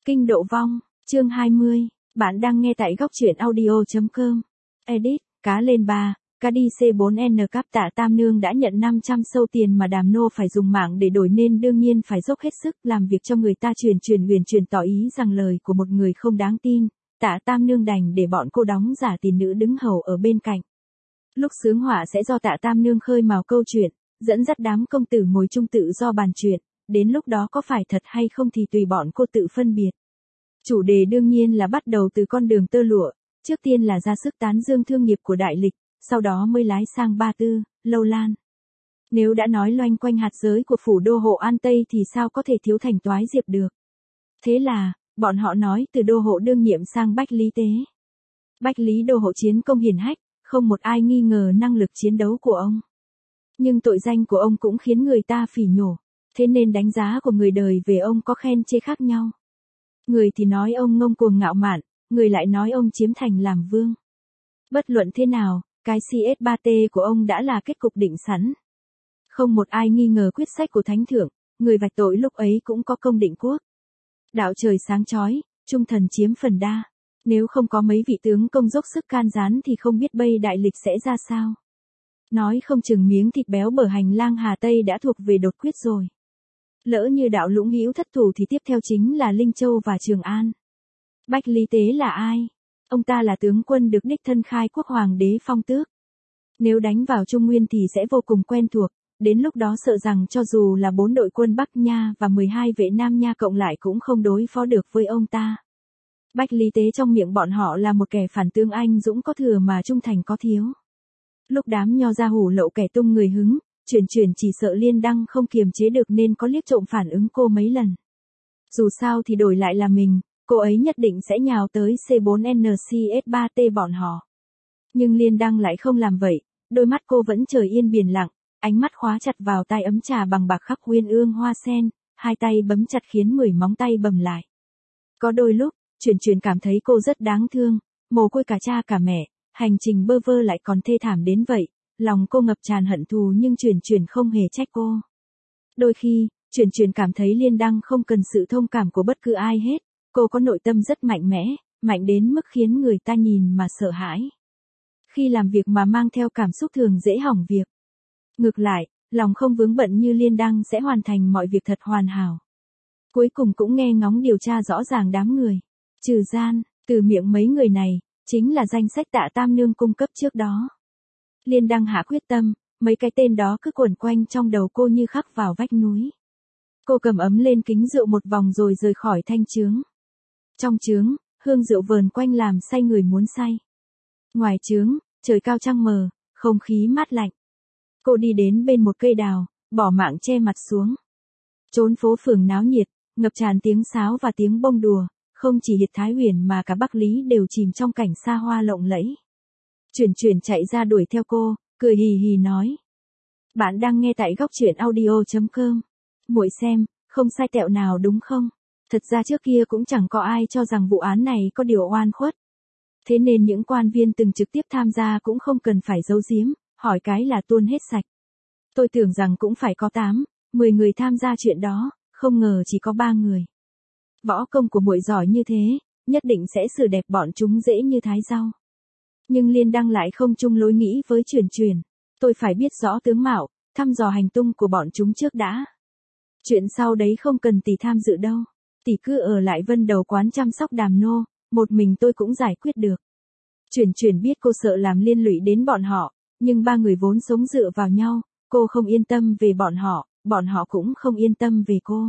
Kinh độ vong, chương 20, bạn đang nghe tại góc truyện audio.com. Edit, cá lên 3, cá đi C4N cáp Tạ Tam Nương đã nhận 500 sâu tiền mà Đàm Nô phải dùng mạng để đổi nên đương nhiên phải dốc hết sức làm việc cho người ta truyền tỏ ý rằng lời của một người không đáng tin. Tạ Tam Nương đành để bọn cô đóng giả tỷ nữ đứng hầu ở bên cạnh. Lúc sướng họa sẽ do Tạ Tam Nương khơi mào câu chuyện, dẫn dắt đám công tử ngồi chung tự do bàn chuyện, đến lúc đó có phải thật hay không thì tùy bọn cô tự phân biệt. Chủ đề đương nhiên là bắt đầu từ con đường tơ lụa, trước tiên là ra sức tán dương thương nghiệp của Đại Lịch, sau đó mới lái sang Ba Tư, Lâu Lan. Nếu đã nói loanh quanh hạt giới của phủ đô hộ An Tây thì sao có thể thiếu Thành Toái Diệp được. Thế là, bọn họ nói từ đô hộ đương nhiệm sang Bách Lý Tế. Bách Lý đô hộ chiến công hiển hách, không một ai nghi ngờ năng lực chiến đấu của ông. Nhưng tội danh của ông cũng khiến người ta phỉ nhổ, thế nên đánh giá của người đời về ông có khen chê khác nhau. Người thì nói ông ngông cuồng ngạo mạn, người lại nói ông chiếm thành làm vương. Bất luận thế nào, cái CS3T của ông đã là kết cục định sẵn. Không một ai nghi ngờ quyết sách của Thánh Thượng, người vạch tội lúc ấy cũng có công định quốc. Đạo trời sáng chói, trung thần chiếm phần đa. Nếu không có mấy vị tướng công dốc sức can gián thì không biết bây Đại Lịch sẽ ra sao. Nói không chừng miếng thịt béo bờ hành lang Hà Tây đã thuộc về đột quyết rồi. Lỡ như đạo Lũng Hữu thất thủ thì tiếp theo chính là Linh Châu và Trường An. Bách Lý Tế là ai? Ông ta là tướng quân được đích thân khai quốc hoàng đế phong tước. Nếu đánh vào Trung Nguyên thì sẽ vô cùng quen thuộc, đến lúc đó sợ rằng cho dù là 4 đội quân Bắc Nha và 12 vệ Nam Nha cộng lại cũng không đối phó được với ông ta. Bách Lý Tế trong miệng bọn họ là một kẻ phản tướng anh dũng có thừa mà trung thành có thiếu. Lúc đám nho ra hủ lậu kẻ tung người hứng, chuyển chỉ sợ Liên Đăng không kiềm chế được nên có liếc trộm phản ứng cô mấy lần. Dù sao thì đổi lại là mình, cô ấy nhất định sẽ nhào tới C4NCS3T bọn họ. Nhưng Liên Đăng lại không làm vậy, đôi mắt cô vẫn trời yên biển lặng, ánh mắt khóa chặt vào tay ấm trà bằng bạc khắc uyên ương hoa sen, hai tay bấm chặt khiến 10 móng tay bầm lại. Có đôi lúc, chuyển cảm thấy cô rất đáng thương, mồ côi cả cha cả mẹ, hành trình bơ vơ lại còn thê thảm đến vậy, lòng cô ngập tràn hận thù nhưng chuyển không hề trách cô. Đôi khi, chuyển cảm thấy Liên Đăng không cần sự thông cảm của bất cứ ai hết, cô có nội tâm rất mạnh mẽ, mạnh đến mức khiến người ta nhìn mà sợ hãi. Khi làm việc mà mang theo cảm xúc thường dễ hỏng việc. Ngược lại, lòng không vướng bận như Liên Đăng sẽ hoàn thành mọi việc thật hoàn hảo. Cuối cùng cũng nghe ngóng điều tra rõ ràng đám người. Trừ gian, từ miệng mấy người này, chính là danh sách Tạ Tam Nương cung cấp trước đó. Liên Đăng hạ quyết tâm, mấy cái tên đó cứ quẩn quanh trong đầu cô như khắc vào vách núi. Cô cầm ấm lên kính rượu một vòng rồi rời khỏi thanh trướng. Trong trướng, hương rượu vờn quanh làm say người muốn say. Ngoài trướng, trời cao trăng mờ, không khí mát lạnh. Cô đi đến bên một cây đào, bỏ mạng che mặt xuống. Trốn phố phường náo nhiệt, ngập tràn tiếng sáo và tiếng bông đùa, không chỉ Hiệt Thái Huyền mà cả Bắc Lý đều chìm trong cảnh xa hoa lộng lẫy. Chuyển chạy ra đuổi theo cô, cười hì hì nói. Bạn đang nghe tại góc truyện audio.com. Muội xem, không sai tẹo nào đúng không? Thật ra trước kia cũng chẳng có ai cho rằng vụ án này có điều oan khuất. Thế nên những quan viên từng trực tiếp tham gia cũng không cần phải giấu giếm, hỏi cái là tuôn hết sạch. Tôi tưởng rằng cũng phải có 10 người tham gia chuyện đó, không ngờ chỉ có 3 người. Võ công của muội giỏi như thế, nhất định sẽ xử đẹp bọn chúng dễ như thái rau. Nhưng Liên Đăng lại không chung lối nghĩ với chuyển. Tôi phải biết rõ tướng mạo, thăm dò hành tung của bọn chúng trước đã. Chuyện sau đấy không cần tỷ tham dự đâu. Tỷ cứ ở lại Vân Đầu quán chăm sóc Đàm Nô, một mình tôi cũng giải quyết được. Chuyển biết cô sợ làm liên lụy đến bọn họ, nhưng 3 người vốn sống dựa vào nhau, cô không yên tâm về bọn họ cũng không yên tâm về cô.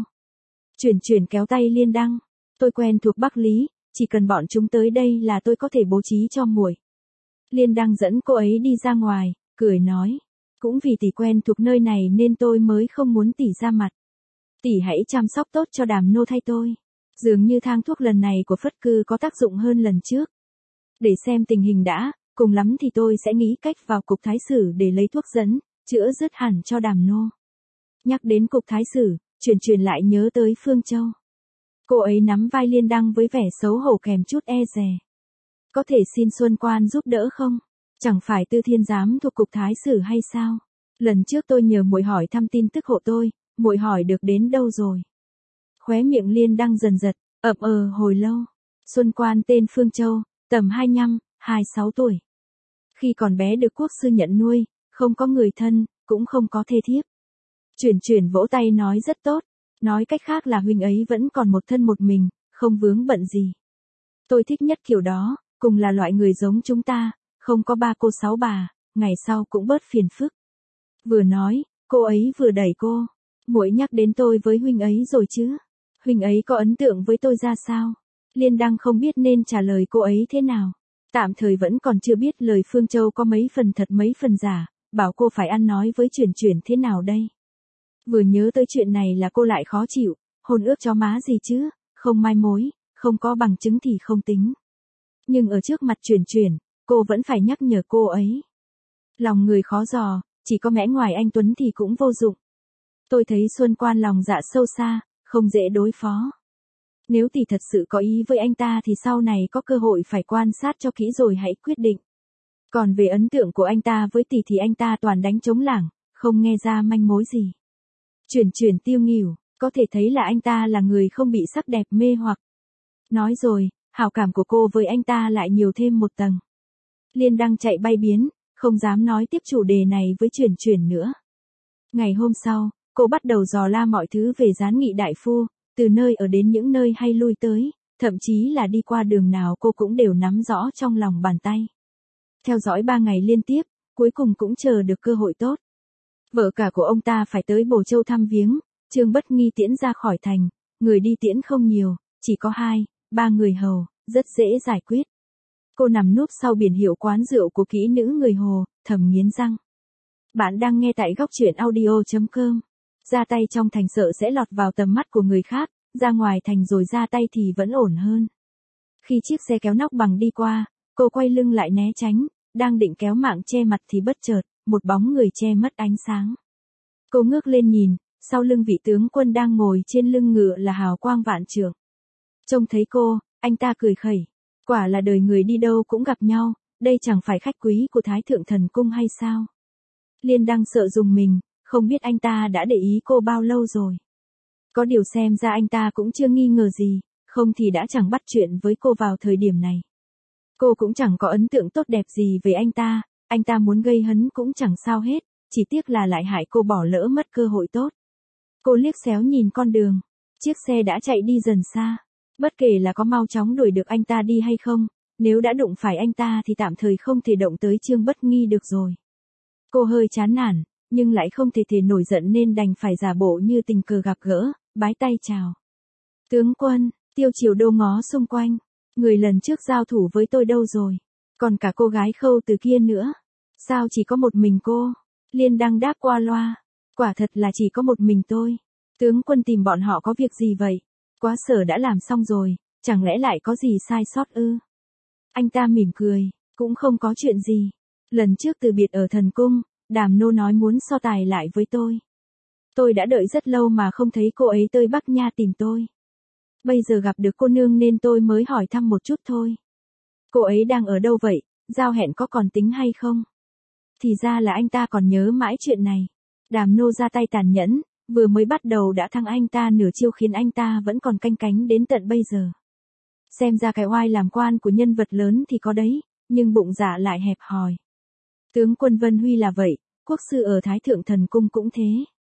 Chuyển kéo tay Liên Đăng. Tôi quen thuộc Bắc Lý, chỉ cần bọn chúng tới đây là tôi có thể bố trí cho muội. Liên Đăng dẫn cô ấy đi ra ngoài, cười nói. Cũng vì tỷ quen thuộc nơi này nên tôi mới không muốn tỷ ra mặt. Tỷ hãy chăm sóc tốt cho Đàm Nô thay tôi. Dường như thang thuốc lần này của Phất Cư có tác dụng hơn lần trước. Để xem tình hình đã, cùng lắm thì tôi sẽ nghĩ cách vào cục thái sử để lấy thuốc dẫn, chữa dứt hẳn cho Đàm Nô. Nhắc đến cục thái sử, chuyển lại nhớ tới Phương Châu. Cô ấy nắm vai Liên Đăng với vẻ xấu hổ kèm chút e dè. Có thể xin Xuân Quan giúp đỡ không? Chẳng phải Tư Thiên Giám thuộc cục thái sử hay sao? Lần trước tôi nhờ muội hỏi thăm tin tức hộ tôi, muội hỏi được đến đâu rồi? Khóe miệng Liên Đăng dần giật, Hồi lâu. Xuân Quan tên Phương Châu, tầm 25, 26 tuổi. Khi còn bé được quốc sư nhận nuôi, không có người thân, cũng không có thê thiếp. Chuyển vỗ tay nói rất tốt, nói cách khác là huynh ấy vẫn còn một thân một mình, không vướng bận gì. Tôi thích nhất kiểu đó, cùng là loại người giống chúng ta, không có ba cô sáu bà, ngày sau cũng bớt phiền phức. Vừa nói, cô ấy vừa đẩy cô. Muội nhắc đến tôi với huynh ấy rồi chứ? Huynh ấy có ấn tượng với tôi ra sao? Liên Đăng không biết nên trả lời cô ấy thế nào. Tạm thời vẫn còn chưa biết lời Phương Châu có mấy phần thật mấy phần giả, bảo cô phải ăn nói với chuyển thế nào đây. Vừa nhớ tới chuyện này là cô lại khó chịu, hôn ước cho má gì chứ, không mai mối, không có bằng chứng thì không tính. Nhưng ở trước mặt chuyển, cô vẫn phải nhắc nhở cô ấy. Lòng người khó dò, chỉ có mẽ ngoài anh Tuấn thì cũng vô dụng. Tôi thấy Xuân Quan lòng dạ sâu xa, không dễ đối phó. Nếu tỷ thật sự có ý với anh ta thì sau này có cơ hội phải quan sát cho kỹ rồi hãy quyết định. Còn về ấn tượng của anh ta với tỷ thì anh ta toàn đánh trống lảng, không nghe ra manh mối gì. Chuyển tiêu nghỉu, có thể thấy là anh ta là người không bị sắc đẹp mê hoặc. Nói rồi, hảo cảm của cô với anh ta lại nhiều thêm một tầng. Liên Đăng chạy bay biến, không dám nói tiếp chủ đề này với chuyển nữa. Ngày hôm sau, cô bắt đầu dò la mọi thứ về Gián Nghị đại phu, từ nơi ở đến những nơi hay lui tới, thậm chí là đi qua đường nào cô cũng đều nắm rõ trong lòng bàn tay. Theo dõi 3 ngày liên tiếp, cuối cùng cũng chờ được cơ hội tốt. Vợ cả của ông ta phải tới Bồ Châu thăm viếng, Trương Bất Nghi tiễn ra khỏi thành, người đi tiễn không nhiều, chỉ có 2-3 người hầu, rất dễ giải quyết. Cô nằm núp sau biển hiệu quán rượu của kỹ nữ người Hồ, thầm nghiến răng. Bạn đang nghe tại góc truyện audio.com. Ra tay trong thành sợ sẽ lọt vào tầm mắt của người khác, ra ngoài thành rồi ra tay thì vẫn ổn hơn. Khi chiếc xe kéo nóc bằng đi qua, cô quay lưng lại né tránh, đang định kéo mạng che mặt thì bất chợt, một bóng người che mất ánh sáng. Cô ngước lên nhìn, sau lưng vị tướng quân đang ngồi trên lưng ngựa là Hào Quang Vạn Trượng. Trông thấy cô, anh ta cười khẩy. Quả là đời người đi đâu cũng gặp nhau, đây chẳng phải khách quý của Thái Thượng Thần Cung hay sao? Liên Đăng sợ dùng mình, không biết anh ta đã để ý cô bao lâu rồi. Có điều xem ra anh ta cũng chưa nghi ngờ gì, không thì đã chẳng bắt chuyện với cô vào thời điểm này. Cô cũng chẳng có ấn tượng tốt đẹp gì về anh ta muốn gây hấn cũng chẳng sao hết, chỉ tiếc là lại hại cô bỏ lỡ mất cơ hội tốt. Cô liếc xéo nhìn con đường, chiếc xe đã chạy đi dần xa. Bất kể là có mau chóng đuổi được anh ta đi hay không, nếu đã đụng phải anh ta thì tạm thời không thể động tới Trương Bất Nghi được rồi. Cô hơi chán nản, nhưng lại không thể nổi giận nên đành phải giả bộ như tình cờ gặp gỡ, bái tay chào. Tướng quân, Tiêu Chiều Đô ngó xung quanh, người lần trước giao thủ với tôi đâu rồi? Còn cả cô gái Khâu Từ kia nữa. Sao chỉ có một mình cô? Liên Đăng đáp qua loa. Quả thật là chỉ có một mình tôi. Tướng quân tìm bọn họ có việc gì vậy? Quá sở đã làm xong rồi, chẳng lẽ lại có gì sai sót ư? Anh ta mỉm cười, cũng không có chuyện gì. Lần trước từ biệt ở thần cung, Đàm Nô nói muốn so tài lại với tôi. Tôi đã đợi rất lâu mà không thấy cô ấy tới Bắc Nha tìm tôi. Bây giờ gặp được cô nương nên tôi mới hỏi thăm một chút thôi. Cô ấy đang ở đâu vậy, giao hẹn có còn tính hay không? Thì ra là anh ta còn nhớ mãi chuyện này. Đàm Nô ra tay tàn nhẫn, vừa mới bắt đầu đã thắng anh ta nửa chiêu khiến anh ta vẫn còn canh cánh đến tận bây giờ. Xem ra cái oai làm quan của nhân vật lớn thì có đấy, nhưng bụng dạ lại hẹp hòi. Tướng quân Vân Huy là vậy, quốc sư ở Thái Thượng Thần Cung cũng thế.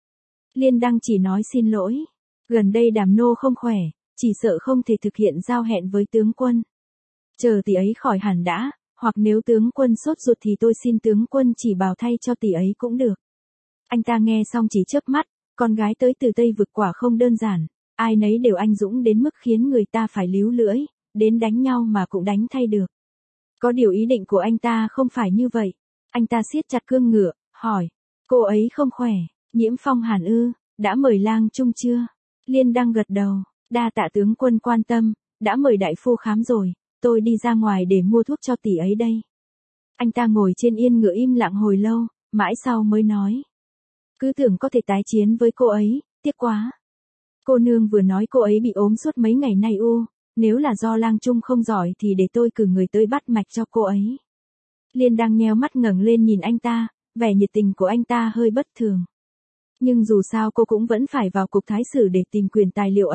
Liên Đăng chỉ nói xin lỗi. Gần đây Đàm Nô không khỏe, chỉ sợ không thể thực hiện giao hẹn với tướng quân. Chờ tỷ ấy khỏi hẳn đã, hoặc nếu tướng quân sốt ruột thì tôi xin tướng quân chỉ bảo thay cho tỷ ấy cũng được. Anh ta nghe xong chỉ chớp mắt, con gái tới từ Tây Vực quả không đơn giản, ai nấy đều anh dũng đến mức khiến người ta phải líu lưỡi, đến đánh nhau mà cũng đánh thay được. Có điều ý định của anh ta không phải như vậy. Anh ta siết chặt cương ngựa, hỏi, cô ấy không khỏe, nhiễm phong hàn ư, đã mời lang trung chưa? Liên Đăng gật đầu, đa tạ tướng quân quan tâm, đã mời đại phu khám rồi, tôi đi ra ngoài để mua thuốc cho tỷ ấy đây. Anh ta ngồi trên yên ngựa im lặng hồi lâu, mãi sau mới nói. Cứ tưởng có thể tái chiến với cô ấy, tiếc quá. Cô nương vừa nói cô ấy bị ốm suốt mấy ngày nay u, nếu là do lang trung không giỏi thì để tôi cử người tới bắt mạch cho cô ấy. Liên Đăng nheo mắt ngẩng lên nhìn anh ta, vẻ nhiệt tình của anh ta hơi bất thường. Nhưng dù sao cô cũng vẫn phải vào cục thái sử để tìm quyền tài liệu ấy,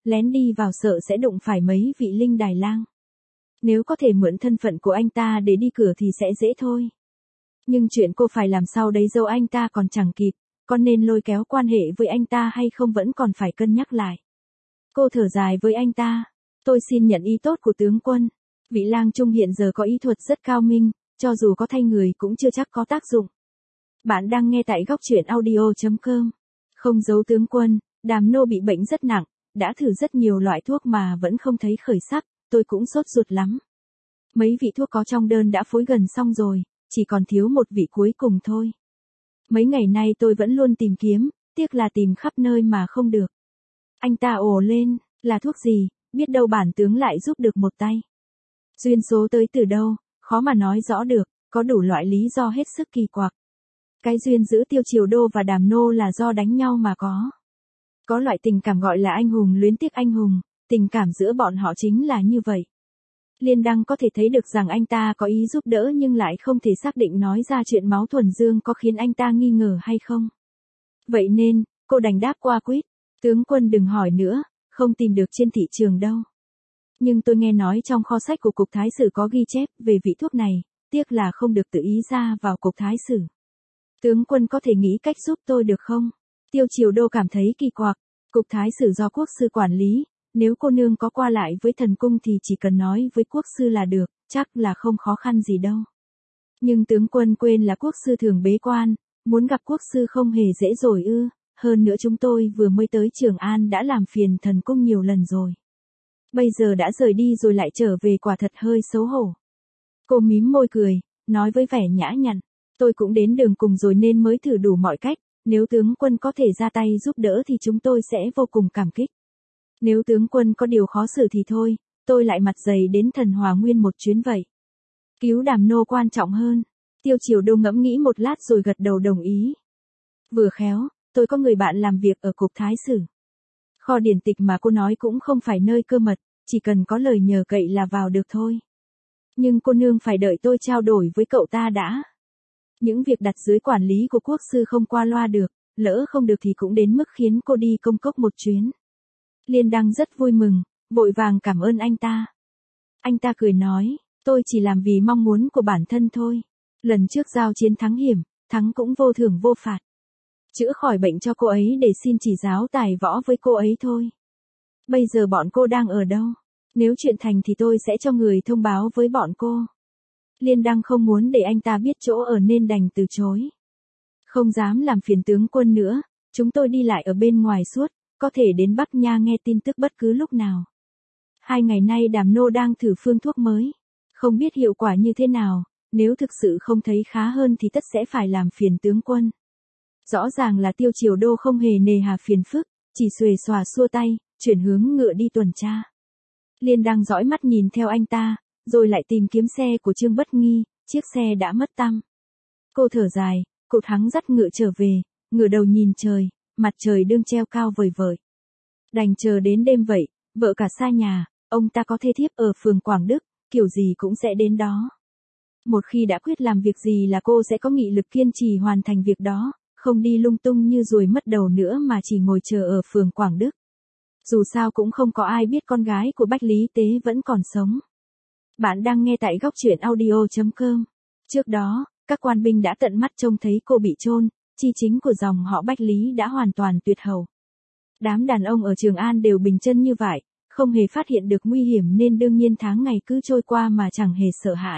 lén đi vào sợ sẽ đụng phải mấy vị linh đài lang. Nếu có thể mượn thân phận của anh ta để đi cửa thì sẽ dễ thôi. Nhưng chuyện cô phải làm sau đấy dâu anh ta còn chẳng kịp, có nên lôi kéo quan hệ với anh ta hay không vẫn còn phải cân nhắc lại. Cô thở dài với anh ta. Tôi xin nhận ý tốt của tướng quân. Vị lang trung hiện giờ có ý thuật rất cao minh, cho dù có thay người cũng chưa chắc có tác dụng. Bạn đang nghe tại góc truyện audio.com. Không giấu tướng quân, Đàm Nô bị bệnh rất nặng, đã thử rất nhiều loại thuốc mà vẫn không thấy khởi sắc, tôi cũng sốt ruột lắm. Mấy vị thuốc có trong đơn đã phối gần xong rồi, chỉ còn thiếu một vị cuối cùng thôi. Mấy ngày nay tôi vẫn luôn tìm kiếm, tiếc là tìm khắp nơi mà không được. Anh ta ồ lên, là thuốc gì, biết đâu bản tướng lại giúp được một tay. Duyên số tới từ đâu, khó mà nói rõ được, có đủ loại lý do hết sức kỳ quặc. Cái duyên giữa Tiêu Triều Đô và Đàm Nô là do đánh nhau mà có. Có loại tình cảm gọi là anh hùng luyến tiếc anh hùng, tình cảm giữa bọn họ chính là như vậy. Liên Đăng có thể thấy được rằng anh ta có ý giúp đỡ nhưng lại không thể xác định nói ra chuyện máu thuần dương có khiến anh ta nghi ngờ hay không. Vậy nên, cô đành đáp qua quýt, tướng quân đừng hỏi nữa, không tìm được trên thị trường đâu. Nhưng tôi nghe nói trong kho sách của Cục Thái Sử có ghi chép về vị thuốc này, tiếc là không được tự ý ra vào Cục Thái Sử. Tướng quân có thể nghĩ cách giúp tôi được không? Tiêu Triều Đô cảm thấy kỳ quặc, Cục Thái Sử do quốc sư quản lý, nếu cô nương có qua lại với thần cung thì chỉ cần nói với quốc sư là được, chắc là không khó khăn gì đâu. Nhưng tướng quân quên là quốc sư thường bế quan, muốn gặp quốc sư không hề dễ rồi ư, hơn nữa chúng tôi vừa mới tới Trường An đã làm phiền thần cung nhiều lần rồi. Bây giờ đã rời đi rồi lại trở về quả thật hơi xấu hổ. Cô mím môi cười, nói với vẻ nhã nhặn, tôi cũng đến đường cùng rồi nên mới thử đủ mọi cách, nếu tướng quân có thể ra tay giúp đỡ thì chúng tôi sẽ vô cùng cảm kích. Nếu tướng quân có điều khó xử thì thôi, tôi lại mặt dày đến Thần Hòa Nguyên một chuyến vậy. Cứu Đàm Nô quan trọng hơn. Tiêu Triều Đô ngẫm nghĩ một lát rồi gật đầu đồng ý. Vừa khéo, tôi có người bạn làm việc ở Cục Thái Sử. Kho điển tịch mà cô nói cũng không phải nơi cơ mật, chỉ cần có lời nhờ cậy là vào được thôi. Nhưng cô nương phải đợi tôi trao đổi với cậu ta đã. Những việc đặt dưới quản lý của quốc sư không qua loa được, lỡ không được thì cũng đến mức khiến cô đi công cốc một chuyến. Liên Đăng rất vui mừng, vội vàng cảm ơn anh ta. Anh ta cười nói, tôi chỉ làm vì mong muốn của bản thân thôi. Lần trước giao chiến thắng hiểm, thắng cũng vô thưởng vô phạt. Chữa khỏi bệnh cho cô ấy để xin chỉ giáo tài võ với cô ấy thôi. Bây giờ bọn cô đang ở đâu? Nếu chuyện thành thì tôi sẽ cho người thông báo với bọn cô. Liên Đăng không muốn để anh ta biết chỗ ở nên đành từ chối. Không dám làm phiền tướng quân nữa, chúng tôi đi lại ở bên ngoài suốt, có thể đến Bắc Nha nghe tin tức bất cứ lúc nào. 2 ngày nay Đàm Nô đang thử phương thuốc mới. Không biết hiệu quả như thế nào, nếu thực sự không thấy khá hơn thì tất sẽ phải làm phiền tướng quân. Rõ ràng là Tiêu Triều Đô không hề nề hà phiền phức, chỉ xuề xòa xua tay, chuyển hướng ngựa đi tuần tra. Liên Đăng dõi mắt nhìn theo anh ta, rồi lại tìm kiếm xe của Trương Bất Nghi, chiếc xe đã mất tăm. Cô thở dài, cụt hắng dắt ngựa trở về, ngửa đầu nhìn trời, mặt trời đương treo cao vời vợi. Đành chờ đến đêm vậy, vợ cả xa nhà, ông ta có thê thiếp ở phường Quảng Đức, kiểu gì cũng sẽ đến đó. Một khi đã quyết làm việc gì là cô sẽ có nghị lực kiên trì hoàn thành việc đó, không đi lung tung như ruồi mất đầu nữa mà chỉ ngồi chờ ở phường Quảng Đức. Dù sao cũng không có ai biết con gái của Bách Lý Tế vẫn còn sống. Bạn đang nghe tại góc truyện audio.com. Trước đó, các quan binh đã tận mắt trông thấy cô bị chôn, chi chính của dòng họ Bách Lý đã hoàn toàn tuyệt hậu. Đám đàn ông ở Trường An đều bình chân như vậy, không hề phát hiện được nguy hiểm nên đương nhiên tháng ngày cứ trôi qua mà chẳng hề sợ hãi.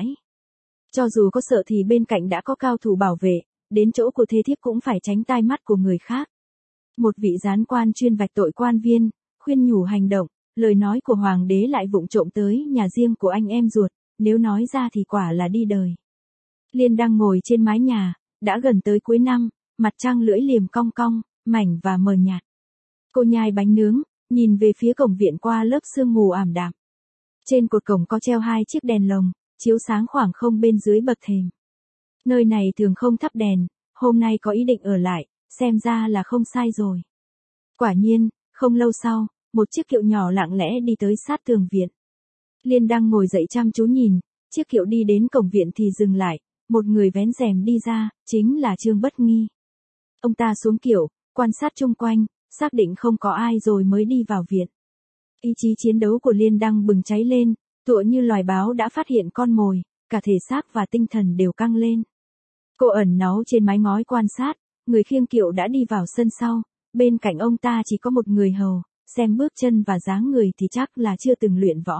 Cho dù có sợ thì bên cạnh đã có cao thủ bảo vệ, đến chỗ của thê thiếp cũng phải tránh tai mắt của người khác. Một vị gián quan chuyên vạch tội quan viên, khuyên nhủ hành động, lời nói của hoàng đế lại vụng trộm tới nhà riêng của anh em ruột, nếu nói ra thì quả là đi đời. Liên đang ngồi trên mái nhà, đã gần tới cuối năm, mặt trăng lưỡi liềm cong cong, mảnh và mờ nhạt. Cô nhai bánh nướng, nhìn về phía cổng viện qua lớp sương mù ảm đạm. Trên cột cổng có treo 2 chiếc đèn lồng, chiếu sáng khoảng không bên dưới bậc thềm. Nơi này thường không thắp đèn, hôm nay có ý định ở lại, xem ra là không sai rồi. Quả nhiên, không lâu sau, một chiếc kiệu nhỏ lặng lẽ đi tới sát tường viện. Liên đang ngồi dậy chăm chú nhìn, chiếc kiệu đi đến cổng viện thì dừng lại, một người vén rèm đi ra, chính là Trương Bất Nghi. Ông ta xuống kiệu, quan sát chung quanh, xác định không có ai rồi mới đi vào viện. Ý chí chiến đấu của Liên Đăng bừng cháy lên, tựa như loài báo đã phát hiện con mồi, cả thể xác và tinh thần đều căng lên. Cô ẩn náu trên mái ngói quan sát, người khiêng kiệu đã đi vào sân sau, bên cạnh ông ta chỉ có một người hầu, xem bước chân và dáng người thì chắc là chưa từng luyện võ.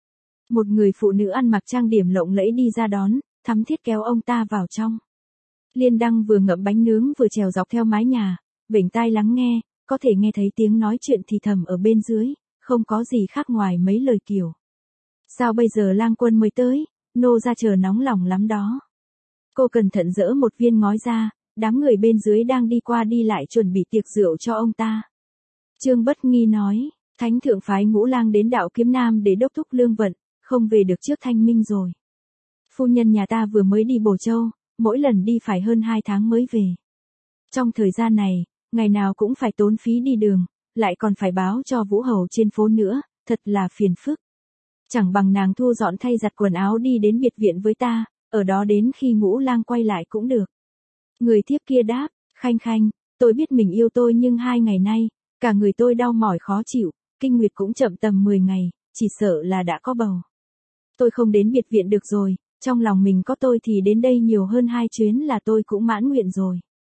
Một người phụ nữ ăn mặc trang điểm lộng lẫy đi ra đón, thắm thiết kéo ông ta vào trong. Liên Đăng vừa ngậm bánh nướng vừa trèo dọc theo mái nhà, vểnh tai lắng nghe, có thể nghe thấy tiếng nói chuyện thì thầm ở bên dưới, không có gì khác ngoài mấy lời kiểu. Sao bây giờ lang quân mới tới, nô ra chờ nóng lòng lắm đó. Cô cẩn thận dỡ một viên ngói ra, đám người bên dưới đang đi qua đi lại chuẩn bị tiệc rượu cho ông ta. Trương Bất Nghi nói, Thánh thượng phái Ngũ Lang đến đạo Kiếm Nam để đốc thúc lương vận, không về được trước thanh minh rồi. Phu nhân nhà ta vừa mới đi Bổ Châu, mỗi lần đi phải hơn 2 tháng mới về. Trong thời gian này, ngày nào cũng phải tốn phí đi đường, lại còn phải báo cho vũ hầu trên phố nữa, thật là phiền phức. Chẳng bằng nàng thu dọn thay giặt quần áo đi đến biệt viện với ta, ở đó đến khi Ngũ Lang quay lại cũng được. Người thiếp kia đáp, Khanh Khanh, tôi biết mình yêu tôi nhưng 2 ngày nay, cả người tôi đau mỏi khó chịu, kinh nguyệt cũng chậm tầm 10 ngày, chỉ sợ là đã có bầu. Tôi không đến biệt viện được rồi, trong lòng mình có tôi thì đến đây nhiều hơn 2 chuyến là tôi cũng mãn nguyện rồi.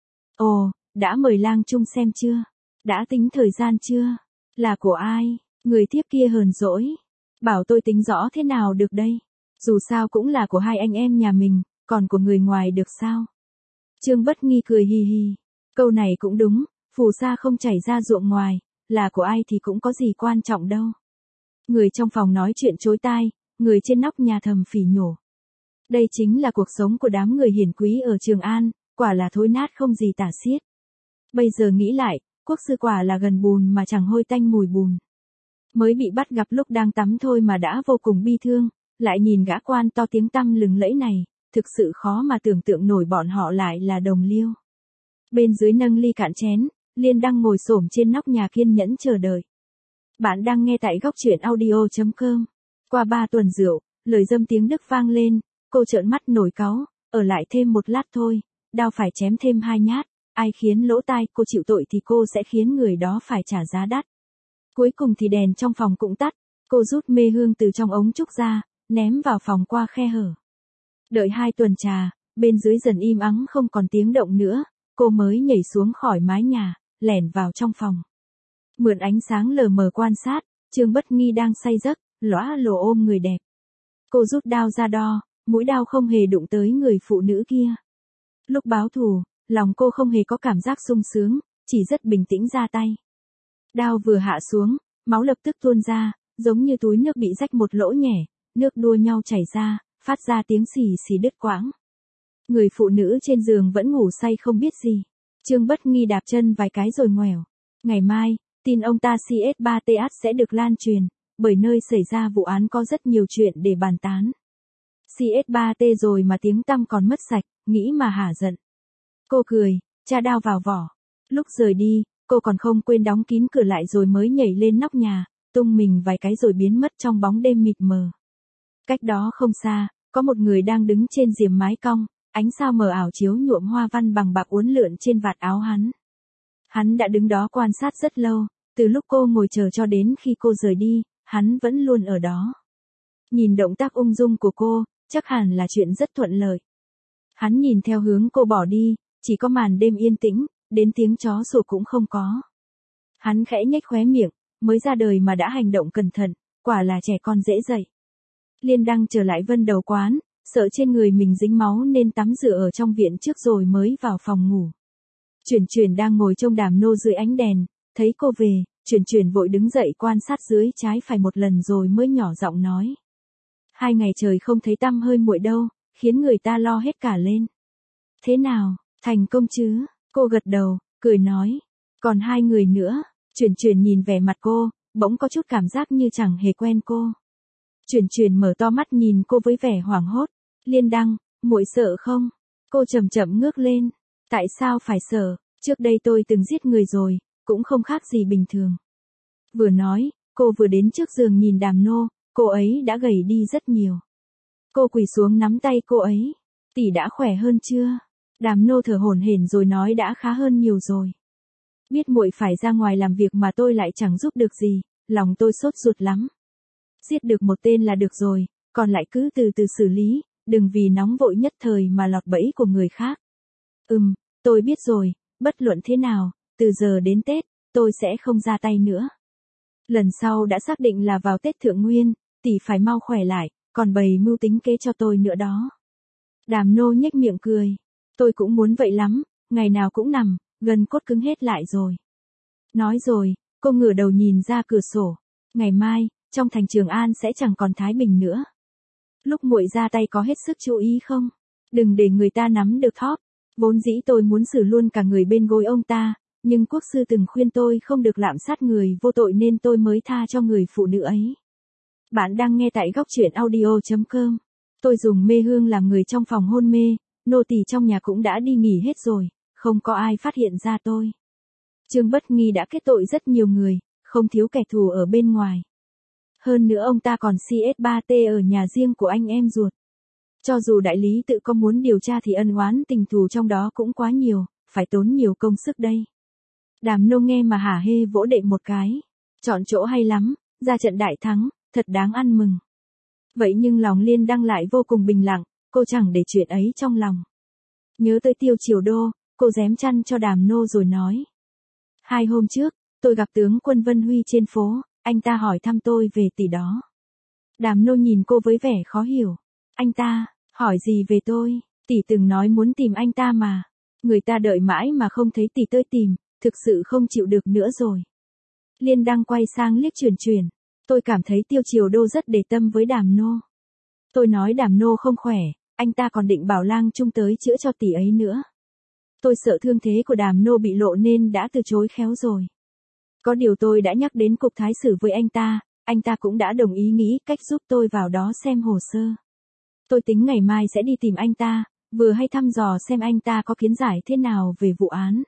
Ồ, đã mời lang chung xem chưa? Đã tính thời gian chưa? Là của ai? Người thiếp kia hờn dỗi. Bảo tôi tính rõ thế nào được đây? Dù sao cũng là của 2 anh em nhà mình, còn của người ngoài được sao? Trương Bất Nghi cười hì hì. Câu này cũng đúng, phù sa không chảy ra ruộng ngoài, là của ai thì cũng có gì quan trọng đâu. Người trong phòng nói chuyện chối tai, người trên nóc nhà thầm phỉ nhổ. Đây chính là cuộc sống của đám người hiển quý ở Trường An, quả là thối nát không gì tả xiết. Bây giờ nghĩ lại, quốc sư quả là gần bùn mà chẳng hôi tanh mùi bùn. Mới bị bắt gặp lúc đang tắm thôi mà đã vô cùng bi thương, lại nhìn gã quan to tiếng tăm lừng lẫy này, thực sự khó mà tưởng tượng nổi bọn họ lại là đồng liêu. Bên dưới nâng ly cạn chén, Liên Đăng ngồi xổm trên nóc nhà kiên nhẫn chờ đợi. Bạn đang nghe tại góc truyện audio.com. Qua 3 tuần rượu, lời dâm tiếng Đức vang lên, cô trợn mắt nổi cáu, ở lại thêm một lát thôi, đao phải chém thêm 2 nhát, ai khiến lỗ tai cô chịu tội thì cô sẽ khiến người đó phải trả giá đắt. Cuối cùng thì đèn trong phòng cũng tắt, cô rút mê hương từ trong ống trúc ra, ném vào phòng qua khe hở. Đợi 2 tuần trà, bên dưới dần im ắng không còn tiếng động nữa, cô mới nhảy xuống khỏi mái nhà, lẻn vào trong phòng. Mượn ánh sáng lờ mờ quan sát, Trương Bất Nghi đang say giấc, lõa lồ ôm người đẹp. Cô rút đao ra đo, mũi đao không hề đụng tới người phụ nữ kia. Lúc báo thù, lòng cô không hề có cảm giác sung sướng, chỉ rất bình tĩnh ra tay. Đao vừa hạ xuống, máu lập tức tuôn ra, giống như túi nước bị rách một lỗ nhẻ, nước đua nhau chảy ra, phát ra tiếng xì xì đứt quãng. Người phụ nữ trên giường vẫn ngủ say không biết gì. Trương Bất Nghi đạp chân vài cái rồi ngoẻo. Ngày mai, tin ông ta CS3TH sẽ được lan truyền, bởi nơi xảy ra vụ án có rất nhiều chuyện để bàn tán. CS3T rồi mà tiếng tăm còn mất sạch, nghĩ mà hả giận. Cô cười, tra đao vào vỏ. Lúc rời đi, cô còn không quên đóng kín cửa lại rồi mới nhảy lên nóc nhà, tung mình vài cái rồi biến mất trong bóng đêm mịt mờ. Cách đó không xa, có một người đang đứng trên diềm mái cong, ánh sao mờ ảo chiếu nhuộm hoa văn bằng bạc uốn lượn trên vạt áo hắn. Hắn đã đứng đó quan sát rất lâu, từ lúc cô ngồi chờ cho đến khi cô rời đi, hắn vẫn luôn ở đó. Nhìn động tác ung dung của cô, chắc hẳn là chuyện rất thuận lợi. Hắn nhìn theo hướng cô bỏ đi, chỉ có màn đêm yên tĩnh, đến tiếng chó sủa cũng không có. Hắn khẽ nhếch khóe miệng, mới ra đời mà đã hành động cẩn thận, quả là trẻ con dễ dạy. Liên Đăng trở lại Vân Đầu quán, sợ trên người mình dính máu nên tắm rửa ở trong viện trước rồi mới vào phòng ngủ. Chuyển đang ngồi trông Đàm Nô dưới ánh đèn, thấy cô về, chuyển vội đứng dậy quan sát dưới trái phải một lần rồi mới nhỏ giọng nói. 2 ngày trời không thấy tăm hơi muội đâu, khiến người ta lo hết cả lên. Thế nào, thành công chứ? Cô gật đầu, cười nói. Còn 2 người nữa, chuyển nhìn vẻ mặt cô, bỗng có chút cảm giác như chẳng hề quen cô. Chuyển mở to mắt nhìn cô với vẻ hoảng hốt. Liên Đăng, muội sợ không? Cô chậm chậm ngước lên. Tại sao phải sợ? Trước đây tôi từng giết người rồi, cũng không khác gì bình thường. Vừa nói, cô vừa đến trước giường nhìn Đàm Nô, cô ấy đã gầy đi rất nhiều. Cô quỳ xuống nắm tay cô ấy. Tỷ đã khỏe hơn chưa? Đàm Nô thở hổn hển rồi nói đã khá hơn nhiều rồi. Biết muội phải ra ngoài làm việc mà tôi lại chẳng giúp được gì, lòng tôi sốt ruột lắm. Giết được một tên là được rồi, còn lại cứ từ từ xử lý, đừng vì nóng vội nhất thời mà lọt bẫy của người khác. Tôi biết rồi, bất luận thế nào, từ giờ đến Tết, tôi sẽ không ra tay nữa. Lần sau đã xác định là vào Tết Thượng Nguyên, tỷ phải mau khỏe lại, còn bày mưu tính kế cho tôi nữa đó. Đàm Nô nhếch miệng cười. Tôi cũng muốn vậy lắm, ngày nào cũng nằm, gân cốt cứng hết lại rồi. Nói rồi, cô ngửa đầu nhìn ra cửa sổ. Ngày mai, trong thành Trường An sẽ chẳng còn thái bình nữa. Lúc muội ra tay có hết sức chú ý không? Đừng để người ta nắm được thóp. Vốn dĩ tôi muốn xử luôn cả người bên gối ông ta, nhưng quốc sư từng khuyên tôi không được lạm sát người vô tội nên tôi mới tha cho người phụ nữ ấy. Bạn đang nghe tại góc truyện audio.com. Tôi dùng mê hương làm người trong phòng hôn mê, nô tỳ trong nhà cũng đã đi nghỉ hết rồi, không có ai phát hiện ra tôi. Trương Bất Nghi đã kết tội rất nhiều người, không thiếu kẻ thù ở bên ngoài. Hơn nữa ông ta còn CS3T ở nhà riêng của anh em ruột. Cho dù đại lý tự có muốn điều tra thì ân oán tình thù trong đó cũng quá nhiều, phải tốn nhiều công sức đây. Đàm Nô nghe mà hả hê vỗ đệm một cái. Chọn chỗ hay lắm, ra trận đại thắng, thật đáng ăn mừng. Vậy nhưng lòng Liên Đăng lại vô cùng bình lặng, cô chẳng để chuyện ấy trong lòng. Nhớ tới Tiêu Triều Đô, cô rém chăn cho Đàm Nô rồi nói. 2 hôm trước, tôi gặp tướng quân Vân Huy trên phố, anh ta hỏi thăm tôi về tỷ đó. Đàm Nô nhìn cô với vẻ khó hiểu. Anh ta, hỏi gì về tôi? Tỷ từng nói muốn tìm anh ta mà. Người ta đợi mãi mà không thấy tỷ tới tìm, thực sự không chịu được nữa rồi. Liên Đăng quay sang liếc Chuyển. Tôi cảm thấy Tiêu Triều Đô rất để tâm với Đàm Nô. Tôi nói Đàm Nô không khỏe, anh ta còn định bảo Lang Trung tới chữa cho tỷ ấy nữa. Tôi sợ thương thế của Đàm Nô bị lộ nên đã từ chối khéo rồi. Có điều tôi đã nhắc đến cục thái sử với anh ta cũng đã đồng ý nghĩ cách giúp tôi vào đó xem hồ sơ. Tôi tính ngày mai sẽ đi tìm anh ta, vừa hay thăm dò xem anh ta có kiến giải thế nào về vụ án.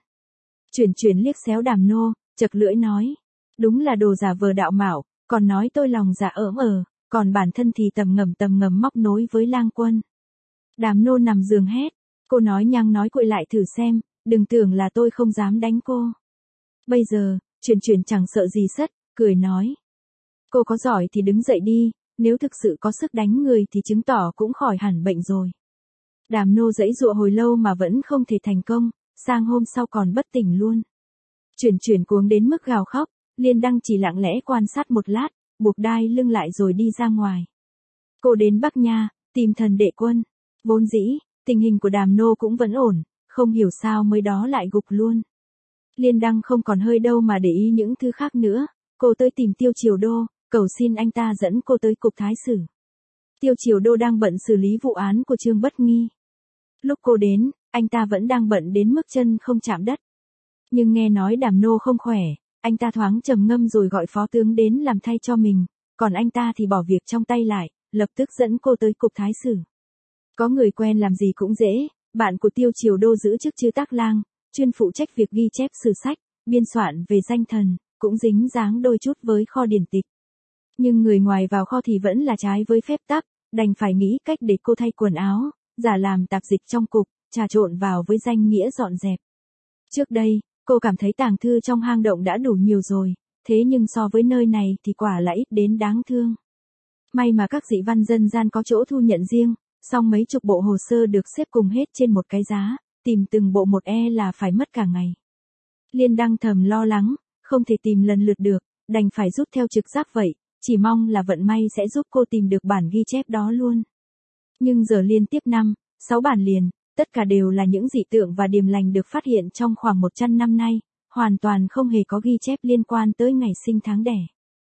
Chuyển liếc xéo Đàm Nô, chật lưỡi nói. Đúng là đồ giả vờ đạo mạo, còn nói tôi lòng dạ còn bản thân thì tầm ngầm móc nối với Lang Quân. Đàm Nô nằm giường hét. Cô nói nhăng nói cuội lại thử xem, đừng tưởng là tôi không dám đánh cô. Bây giờ, Chuyển chẳng sợ gì sất, cười nói. Cô có giỏi thì đứng dậy đi, nếu thực sự có sức đánh người thì chứng tỏ cũng khỏi hẳn bệnh rồi. Đàm Nô giãy giụa hồi lâu mà vẫn không thể thành công, sang hôm sau còn bất tỉnh luôn. Chuyển cuống đến mức gào khóc, Liên Đăng chỉ lặng lẽ quan sát một lát, buộc đai lưng lại rồi đi ra ngoài. Cô đến Bắc Nha, tìm thần đệ quân. Vốn dĩ, tình hình của Đàm Nô cũng vẫn ổn, không hiểu sao mới đó lại gục luôn. Liên Đăng không còn hơi đâu mà để ý những thứ khác nữa, cô tới tìm Tiêu Triều Đô, cầu xin anh ta dẫn cô tới cục thái sử. Tiêu Triều Đô đang bận xử lý vụ án của Trương Bất Nghi. Lúc cô đến, anh ta vẫn đang bận đến mức chân không chạm đất. Nhưng nghe nói Đàm Nô không khỏe, anh ta thoáng trầm ngâm rồi gọi phó tướng đến làm thay cho mình, còn anh ta thì bỏ việc trong tay lại, lập tức dẫn cô tới cục thái sử. Có người quen làm gì cũng dễ, bạn của Tiêu Triều Đô giữ chức Chư Tác Lang, chuyên phụ trách việc ghi chép sử sách, biên soạn về danh thần, cũng dính dáng đôi chút với kho điển tịch. Nhưng người ngoài vào kho thì vẫn là trái với phép tắc, đành phải nghĩ cách để cô thay quần áo, giả làm tạp dịch trong cục, trà trộn vào với danh nghĩa dọn dẹp. Trước đây, cô cảm thấy tàng thư trong hang động đã đủ nhiều rồi, thế nhưng so với nơi này thì quả là ít đến đáng thương. May mà các dị văn dân gian có chỗ thu nhận riêng, song mấy chục bộ hồ sơ được xếp cùng hết trên một cái giá, tìm từng bộ một là phải mất cả ngày. Liên Đăng thầm lo lắng, không thể tìm lần lượt được, đành phải rút theo trực giác vậy, chỉ mong là vận may sẽ giúp cô tìm được bản ghi chép đó luôn. Nhưng giờ liên tiếp 6 bản liền, tất cả đều là những dị tượng và điềm lành được phát hiện trong khoảng 100 năm nay, hoàn toàn không hề có ghi chép liên quan tới ngày sinh tháng đẻ.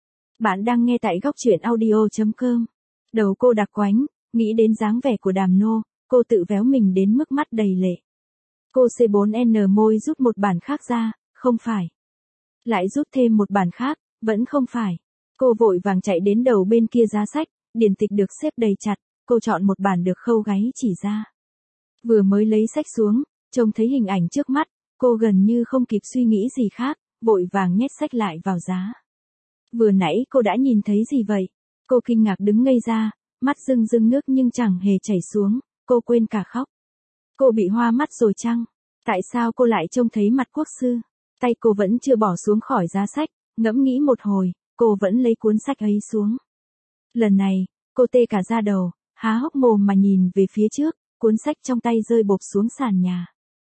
Bạn đang nghe tại góc truyện audio.com. Đầu cô đặc quánh, nghĩ đến dáng vẻ của Đàm Nô, cô tự véo mình đến mức mắt đầy lệ. Cô C4N môi rút một bản khác ra, không phải. Lại rút thêm một bản khác, vẫn không phải. Cô vội vàng chạy đến đầu bên kia giá sách, điển tịch được xếp đầy chặt, cô chọn một bản được khâu gáy chỉ ra. Vừa mới lấy sách xuống, trông thấy hình ảnh trước mắt, cô gần như không kịp suy nghĩ gì khác, vội vàng nhét sách lại vào giá. Vừa nãy cô đã nhìn thấy gì vậy? Cô kinh ngạc đứng ngây ra, mắt rưng nước nhưng chẳng hề chảy xuống, cô quên cả khóc. Cô bị hoa mắt rồi chăng? Tại sao cô lại trông thấy mặt quốc sư? Tay cô vẫn chưa bỏ xuống khỏi giá sách, ngẫm nghĩ một hồi, cô vẫn lấy cuốn sách ấy xuống. Lần này, cô tê cả da đầu, há hốc mồm mà nhìn về phía trước, cuốn sách trong tay rơi bộp xuống sàn nhà.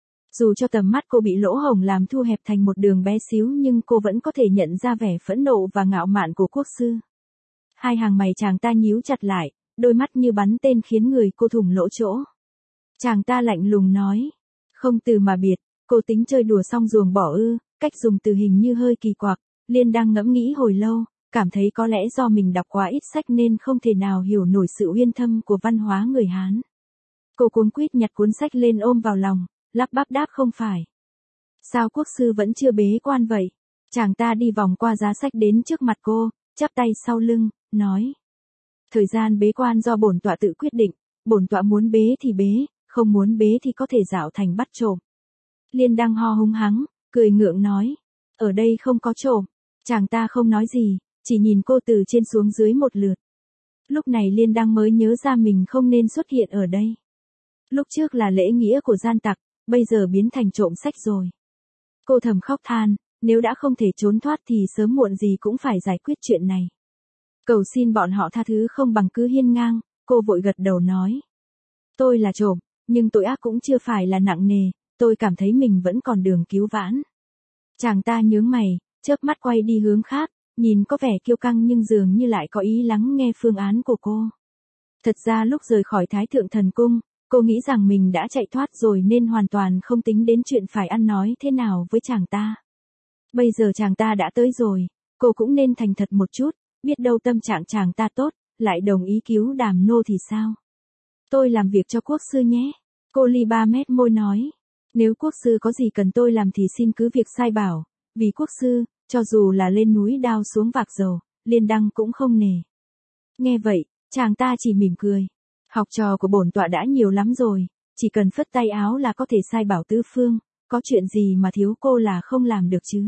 Dù cho tầm mắt cô bị lỗ hổng làm thu hẹp thành một đường bé xíu nhưng cô vẫn có thể nhận ra vẻ phẫn nộ và ngạo mạn của quốc sư. Hai hàng mày chàng ta nhíu chặt lại, đôi mắt như bắn tên khiến người cô thủng lỗ chỗ. Chàng ta lạnh lùng nói, không từ mà biệt, cô tính chơi đùa xong ruồng bỏ ư, cách dùng từ hình như hơi kỳ quặc. Liên đang ngẫm nghĩ hồi lâu, cảm thấy có lẽ do mình đọc quá ít sách nên không thể nào hiểu nổi sự uyên thâm của văn hóa người Hán. Cô cuống quýt nhặt cuốn sách lên ôm vào lòng, lắp bắp đáp không phải. Sao quốc sư vẫn chưa bế quan vậy? Chàng ta đi vòng qua giá sách đến trước mặt cô, chắp tay sau lưng, nói. Thời gian bế quan do bổn tọa tự quyết định, bổn tọa muốn bế thì bế, không muốn bế thì có thể dạo thành bắt trộm. Liên đang ho húng hắng, cười ngượng nói. Ở đây không có trộm. Chàng ta không nói gì, chỉ nhìn cô từ trên xuống dưới một lượt. Lúc này Liên đang mới nhớ ra mình không nên xuất hiện ở đây. Lúc trước là lễ nghĩa của gian tặc, bây giờ biến thành trộm sách rồi. Cô thầm khóc than, nếu đã không thể trốn thoát thì sớm muộn gì cũng phải giải quyết chuyện này. Cầu xin bọn họ tha thứ không bằng cứ hiên ngang, cô vội gật đầu nói. Tôi là trộm, nhưng tội ác cũng chưa phải là nặng nề, tôi cảm thấy mình vẫn còn đường cứu vãn. Chàng ta nhướng mày, chớp mắt quay đi hướng khác, nhìn có vẻ kiêu căng nhưng dường như lại có ý lắng nghe phương án của cô. Thật ra lúc rời khỏi Thái Thượng Thần Cung, cô nghĩ rằng mình đã chạy thoát rồi nên hoàn toàn không tính đến chuyện phải ăn nói thế nào với chàng ta. Bây giờ chàng ta đã tới rồi, cô cũng nên thành thật một chút, biết đâu tâm trạng chàng ta tốt, lại đồng ý cứu Đàm Nô thì sao? Tôi làm việc cho quốc sư nhé. Cô li ba mét môi nói. Nếu quốc sư có gì cần tôi làm thì xin cứ việc sai bảo, vì quốc sư, cho dù là lên núi đao xuống vạc dầu, Liên đăng cũng không nề. Nghe vậy, chàng ta chỉ mỉm cười. Học trò của bổn tọa đã nhiều lắm rồi, chỉ cần phất tay áo là có thể sai bảo tứ phương, có chuyện gì mà thiếu cô là không làm được chứ?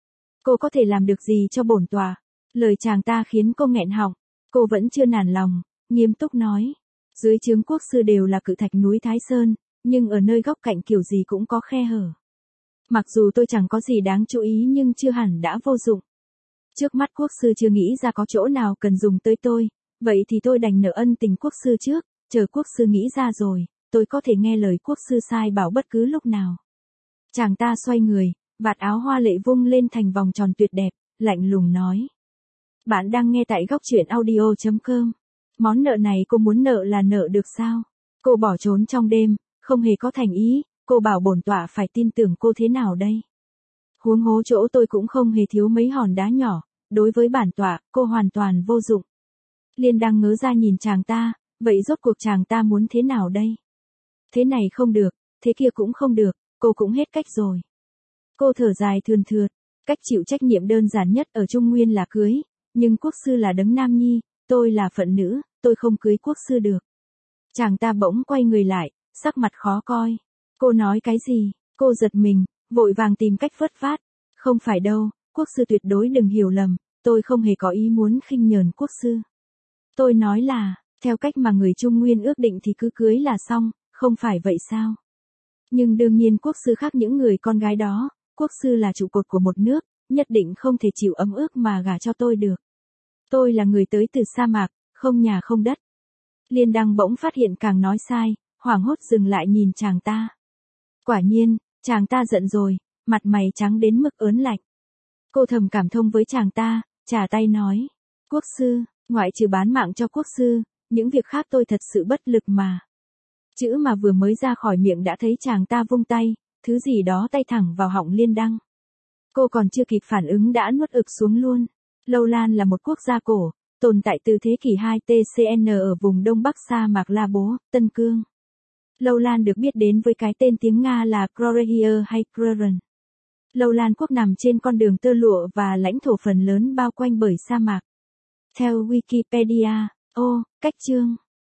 Cô có thể làm được gì cho bổn tọa? Lời chàng ta khiến cô nghẹn họng, cô vẫn chưa nản lòng, nghiêm túc nói. Dưới trướng quốc sư đều là cự thạch núi Thái Sơn, nhưng ở nơi góc cạnh kiểu gì cũng có khe hở. Mặc dù tôi chẳng có gì đáng chú ý nhưng chưa hẳn đã vô dụng. Trước mắt quốc sư chưa nghĩ ra có chỗ nào cần dùng tới tôi, vậy thì tôi đành nợ ân tình quốc sư trước, chờ quốc sư nghĩ ra rồi, tôi có thể nghe lời quốc sư sai bảo bất cứ lúc nào. Chàng ta xoay người, vạt áo hoa lệ vung lên thành vòng tròn tuyệt đẹp, lạnh lùng nói. Bạn đang nghe tại góc truyện audio.com. Món nợ này cô muốn nợ là nợ được sao? Cô bỏ trốn trong đêm, không hề có thành ý, cô bảo bổn tọa phải tin tưởng cô thế nào đây? Huống hố chỗ tôi cũng không hề thiếu mấy hòn đá nhỏ, đối với bản tọa, cô hoàn toàn vô dụng. Liên đang ngớ ra nhìn chàng ta, vậy rốt cuộc chàng ta muốn thế nào đây? Thế này không được, thế kia cũng không được, cô cũng hết cách rồi. Cô thở dài thườn thượt, cách chịu trách nhiệm đơn giản nhất ở Trung Nguyên là cưới, nhưng quốc sư là đấng nam nhi, tôi là phận nữ, tôi không cưới quốc sư được. Chàng ta bỗng quay người lại, sắc mặt khó coi. Cô nói cái gì? Cô giật mình, vội vàng tìm cách phớt phát. Không phải đâu, quốc sư tuyệt đối đừng hiểu lầm, tôi không hề có ý muốn khinh nhờn quốc sư. Tôi nói là, theo cách mà người Trung Nguyên ước định thì cứ cưới là xong, không phải vậy sao? Nhưng đương nhiên quốc sư khác những người con gái đó, quốc sư là trụ cột của một nước, nhất định không thể chịu ấm ức mà gả cho tôi được. Tôi là người tới từ sa mạc, không nhà không đất. Liên đăng bỗng phát hiện càng nói sai, hoảng hốt dừng lại nhìn chàng ta. Quả nhiên, chàng ta giận rồi, mặt mày trắng đến mức ớn lạnh. Cô thầm cảm thông với chàng ta, chà tay nói. Quốc sư, ngoại trừ bán mạng cho quốc sư, những việc khác tôi thật sự bất lực mà. Chữ mà vừa mới ra khỏi miệng đã thấy chàng ta vung tay, thứ gì đó tay thẳng vào họng Liên đăng. Cô còn chưa kịp phản ứng đã nuốt ực xuống luôn. Lâu Lan là một quốc gia cổ, tồn tại từ thế kỷ 2 TCN ở vùng đông bắc sa mạc La Bố, Tân Cương. Lâu Lan được biết đến với cái tên tiếng Nga là Kroregia hay Kruren. Lâu Lan quốc nằm trên con đường tơ lụa và lãnh thổ phần lớn bao quanh bởi sa mạc. Theo Wikipedia, cách chương